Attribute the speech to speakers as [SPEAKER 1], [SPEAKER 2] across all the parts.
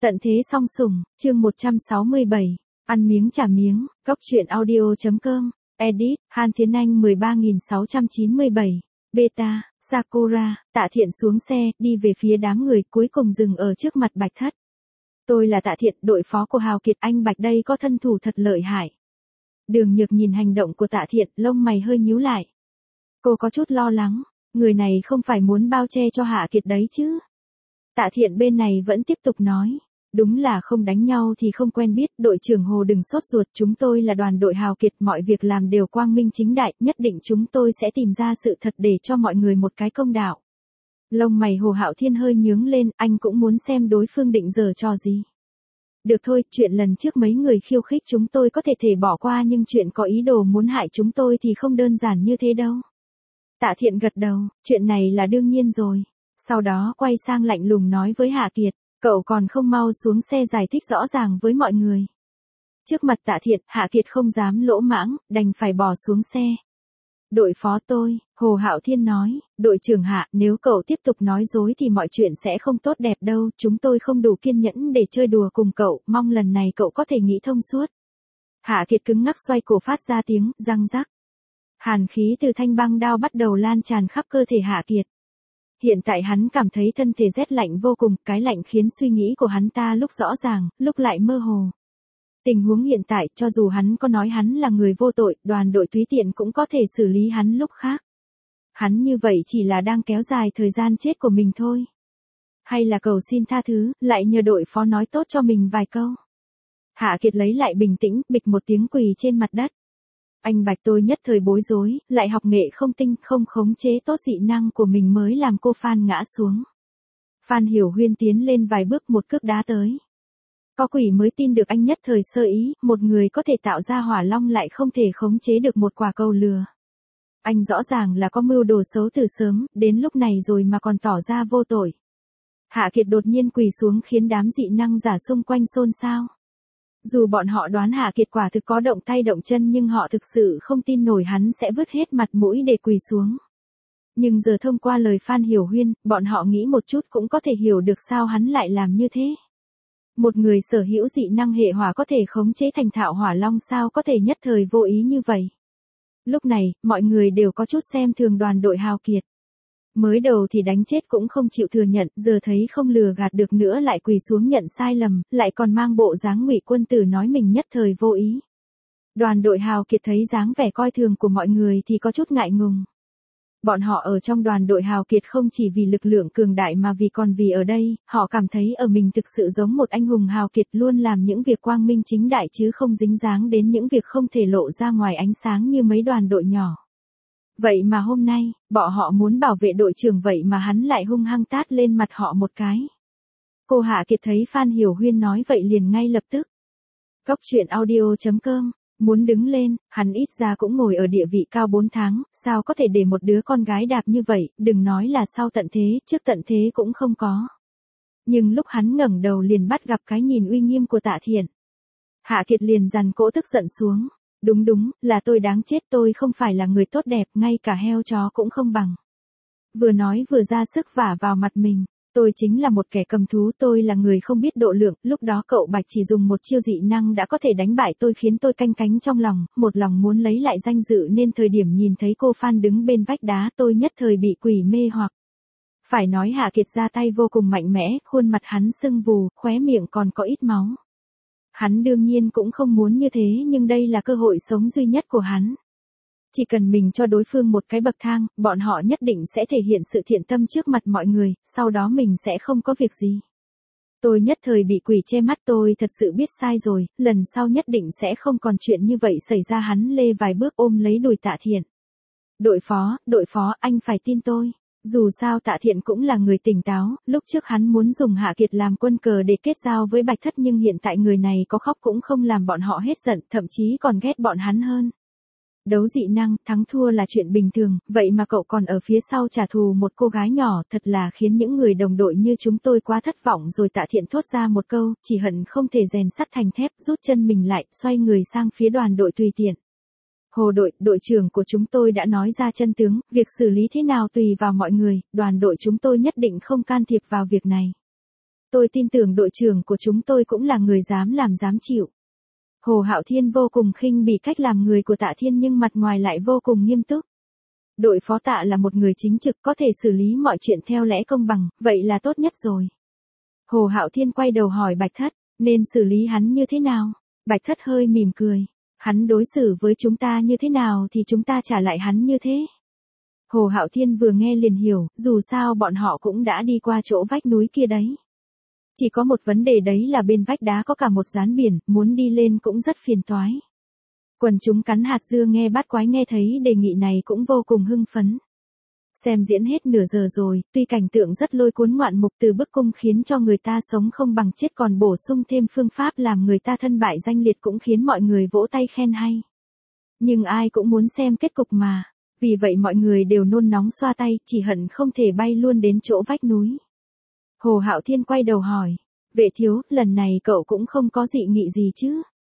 [SPEAKER 1] Tận thế song sủng, chương 167, ăn miếng trả miếng, góc truyện audio.com, edit, Han Thiến Anh 13697, beta, Sakura, Tạ Thiện xuống xe, đi về phía đám người cuối cùng dừng ở trước mặt Bạch Thất. Tôi là Tạ Thiện, đội phó của Hào Kiệt, anh Bạch đây có thân thủ thật lợi hại. Đường Nhược nhìn hành động của Tạ Thiện, lông mày hơi nhíu lại. Cô có chút lo lắng, người này không phải muốn bao che cho Hạ Kiệt đấy chứ. Tạ Thiện bên này vẫn tiếp tục nói. Đúng là không đánh nhau thì không quen biết, đội trưởng Hồ đừng sốt ruột, chúng tôi là đoàn đội Hào Kiệt, mọi việc làm đều quang minh chính đại, nhất định chúng tôi sẽ tìm ra sự thật để cho mọi người một cái công đạo. Lông mày Hồ Hạo Thiên hơi nhướng lên, anh cũng muốn xem đối phương định giở trò gì. Được thôi, chuyện lần trước mấy người khiêu khích chúng tôi có thể bỏ qua, nhưng chuyện có ý đồ muốn hại chúng tôi thì không đơn giản như thế đâu. Tạ Thiện gật đầu, chuyện này là đương nhiên rồi. Sau đó quay sang lạnh lùng nói với Hạ Kiệt. Cậu còn không mau xuống xe giải thích rõ ràng với mọi người. Trước mặt Tạ Thiện, Hạ Kiệt không dám lỗ mãng, đành phải bỏ xuống xe. Đội phó tôi, Hồ Hạo Thiên nói, đội trưởng Hạ, nếu cậu tiếp tục nói dối thì mọi chuyện sẽ không tốt đẹp đâu, chúng tôi không đủ kiên nhẫn để chơi đùa cùng cậu, mong lần này cậu có thể nghĩ thông suốt. Hạ Kiệt cứng ngắc xoay cổ phát ra tiếng, răng rắc. Hàn khí từ thanh băng đao bắt đầu lan tràn khắp cơ thể Hạ Kiệt. Hiện tại hắn cảm thấy thân thể rét lạnh vô cùng, cái lạnh khiến suy nghĩ của hắn ta lúc rõ ràng, lúc lại mơ hồ. Tình huống hiện tại, cho dù hắn có nói hắn là người vô tội, đoàn đội tùy tiện cũng có thể xử lý hắn lúc khác. Hắn như vậy chỉ là đang kéo dài thời gian chết của mình thôi. Hay là cầu xin tha thứ, lại nhờ đội phó nói tốt cho mình vài câu. Hạ Kiệt lấy lại bình tĩnh, bịch một tiếng quỳ trên mặt đất. Anh Bạch tôi nhất thời bối rối, lại học nghệ không tinh, không khống chế tốt dị năng của mình mới làm cô Phan ngã xuống. Phan Hiểu Huyên tiến lên vài bước một cước đá tới. Có quỷ mới tin được anh nhất thời sơ ý, một người có thể tạo ra hỏa long lại không thể khống chế được một quả cầu lừa. Anh rõ ràng là có mưu đồ xấu từ sớm, đến lúc này rồi mà còn tỏ ra vô tội. Hạ Kiệt đột nhiên quỳ xuống khiến đám dị năng giả xung quanh xôn xao. Dù bọn họ đoán Hạ Kiệt quả thực có động tay động chân nhưng họ thực sự không tin nổi hắn sẽ vứt hết mặt mũi để quỳ xuống. Nhưng giờ thông qua lời Phan Hiểu Huyên, bọn họ nghĩ một chút cũng có thể hiểu được sao hắn lại làm như thế. Một người sở hữu dị năng hệ hỏa có thể khống chế thành thạo hỏa long sao có thể nhất thời vô ý như vậy. Lúc này, mọi người đều có chút xem thường đoàn đội Hào Kiệt. Mới đầu thì đánh chết cũng không chịu thừa nhận, giờ thấy không lừa gạt được nữa lại quỳ xuống nhận sai lầm, lại còn mang bộ dáng ngụy quân tử nói mình nhất thời vô ý. Đoàn đội Hào Kiệt thấy dáng vẻ coi thường của mọi người thì có chút ngại ngùng. Bọn họ ở trong đoàn đội Hào Kiệt không chỉ vì lực lượng cường đại mà còn vì ở đây, họ cảm thấy ở mình thực sự giống một anh hùng Hào Kiệt luôn làm những việc quang minh chính đại chứ không dính dáng đến những việc không thể lộ ra ngoài ánh sáng như mấy đoàn đội nhỏ. Vậy mà hôm nay, bọn họ muốn bảo vệ đội trưởng vậy mà hắn lại hung hăng tát lên mặt họ một cái. Cô Hạ Kiệt thấy Phan Hiểu Huyên nói vậy liền ngay lập tức. Góc truyện audio.com, muốn đứng lên, hắn ít ra cũng ngồi ở địa vị cao 4 tháng, sao có thể để một đứa con gái đạp như vậy, đừng nói là sau tận thế, trước tận thế cũng không có. Nhưng lúc hắn ngẩng đầu liền bắt gặp cái nhìn uy nghiêm của Tạ Thiện. Hạ Kiệt liền dằn cỗ tức giận xuống. Đúng, là tôi đáng chết, tôi không phải là người tốt đẹp, ngay cả heo chó cũng không bằng. Vừa nói vừa ra sức vả vào mặt mình, tôi chính là một kẻ cầm thú, tôi là người không biết độ lượng, lúc đó cậu Bạch chỉ dùng một chiêu dị năng đã có thể đánh bại tôi khiến tôi canh cánh trong lòng, một lòng muốn lấy lại danh dự nên thời điểm nhìn thấy cô Phan đứng bên vách đá tôi nhất thời bị quỷ mê hoặc. Phải nói Hạ Kiệt ra tay vô cùng mạnh mẽ, khuôn mặt hắn sưng vù, khóe miệng còn có ít máu. Hắn đương nhiên cũng không muốn như thế nhưng đây là cơ hội sống duy nhất của hắn. Chỉ cần mình cho đối phương một cái bậc thang, bọn họ nhất định sẽ thể hiện sự thiện tâm trước mặt mọi người, sau đó mình sẽ không có việc gì. Tôi nhất thời bị quỷ che mắt, tôi thật sự biết sai rồi, lần sau nhất định sẽ không còn chuyện như vậy xảy ra. Hắn lê vài bước ôm lấy đùi Tạ Thiện. Đội phó, anh phải tin tôi. Dù sao Tạ Thiện cũng là người tỉnh táo, lúc trước hắn muốn dùng Hạ Kiệt làm quân cờ để kết giao với Bạch Thất nhưng hiện tại người này có khóc cũng không làm bọn họ hết giận, thậm chí còn ghét bọn hắn hơn. Đấu dị năng, thắng thua là chuyện bình thường, vậy mà cậu còn ở phía sau trả thù một cô gái nhỏ, thật là khiến những người đồng đội như chúng tôi quá thất vọng rồi. Tạ Thiện thốt ra một câu, chỉ hận không thể rèn sắt thành thép, rút chân mình lại, xoay người sang phía đoàn đội tùy tiện. Hồ đội trưởng của chúng tôi đã nói ra chân tướng, việc xử lý thế nào tùy vào mọi người, đoàn đội chúng tôi nhất định không can thiệp vào việc này. Tôi tin tưởng đội trưởng của chúng tôi cũng là người dám làm dám chịu. Hồ Hạo Thiên vô cùng khinh bỉ cách làm người của Tạ Thiên nhưng mặt ngoài lại vô cùng nghiêm túc. Đội phó Tạ là một người chính trực có thể xử lý mọi chuyện theo lẽ công bằng, vậy là tốt nhất rồi. Hồ Hạo Thiên quay đầu hỏi Bạch Thất, nên xử lý hắn như thế nào? Bạch Thất hơi mỉm cười. Hắn đối xử với chúng ta như thế nào thì chúng ta trả lại hắn như thế. Hồ Hạo Thiên vừa nghe liền hiểu, dù sao bọn họ cũng đã đi qua chỗ vách núi kia đấy. Chỉ có một vấn đề đấy là bên vách đá có cả một gián biển, muốn đi lên cũng rất phiền toái. Quần chúng cắn hạt dưa nghe Bát Quái nghe thấy đề nghị này cũng vô cùng hưng phấn. Xem diễn hết nửa giờ rồi, tuy cảnh tượng rất lôi cuốn ngoạn mục từ bức cung khiến cho người ta sống không bằng chết còn bổ sung thêm phương pháp làm người ta thân bại danh liệt cũng khiến mọi người vỗ tay khen hay. Nhưng ai cũng muốn xem kết cục mà, vì vậy mọi người đều nôn nóng xoa tay, chỉ hận không thể bay luôn đến chỗ vách núi. Hồ Hạo Thiên quay đầu hỏi, Vệ thiếu, lần này cậu cũng không có dị nghị gì chứ?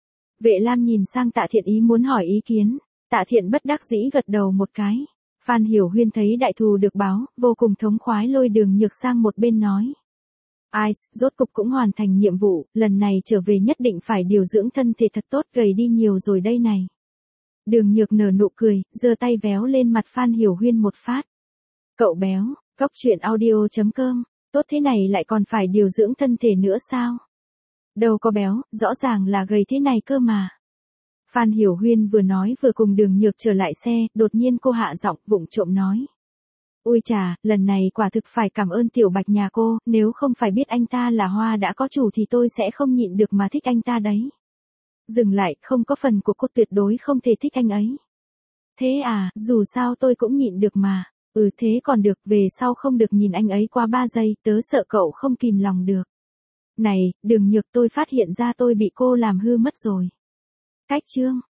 [SPEAKER 1] Vệ Lam nhìn sang Tạ Thiện ý muốn hỏi ý kiến, Tạ Thiện bất đắc dĩ gật đầu một cái. Phan Hiểu Huyên thấy đại thù được báo, vô cùng thống khoái lôi Đường Nhược sang một bên nói. Ai, rốt cục cũng hoàn thành nhiệm vụ, lần này trở về nhất định phải điều dưỡng thân thể thật tốt, gầy đi nhiều rồi đây này. Đường Nhược nở nụ cười, giơ tay véo lên mặt Phan Hiểu Huyên một phát. Cậu béo, cóc truyện audio.com, tốt thế này lại còn phải điều dưỡng thân thể nữa sao? Đâu có béo, rõ ràng là gầy thế này cơ mà. Phan Hiểu Huyên vừa nói vừa cùng Đường Nhược trở lại xe, đột nhiên cô hạ giọng vụng trộm nói. Ôi chà, lần này quả thực phải cảm ơn Tiểu Bạch nhà cô, nếu không phải biết anh ta là Hoa đã có chủ thì tôi sẽ không nhịn được mà thích anh ta đấy. Dừng lại, không có phần của cô tuyệt đối không thể thích anh ấy. Thế à, dù sao tôi cũng nhịn được mà. Thế còn được, về sau không được nhìn anh ấy qua 3 giây, tớ sợ cậu không kìm lòng được. Này, Đường Nhược, tôi phát hiện ra tôi bị cô làm hư mất rồi. Cách chương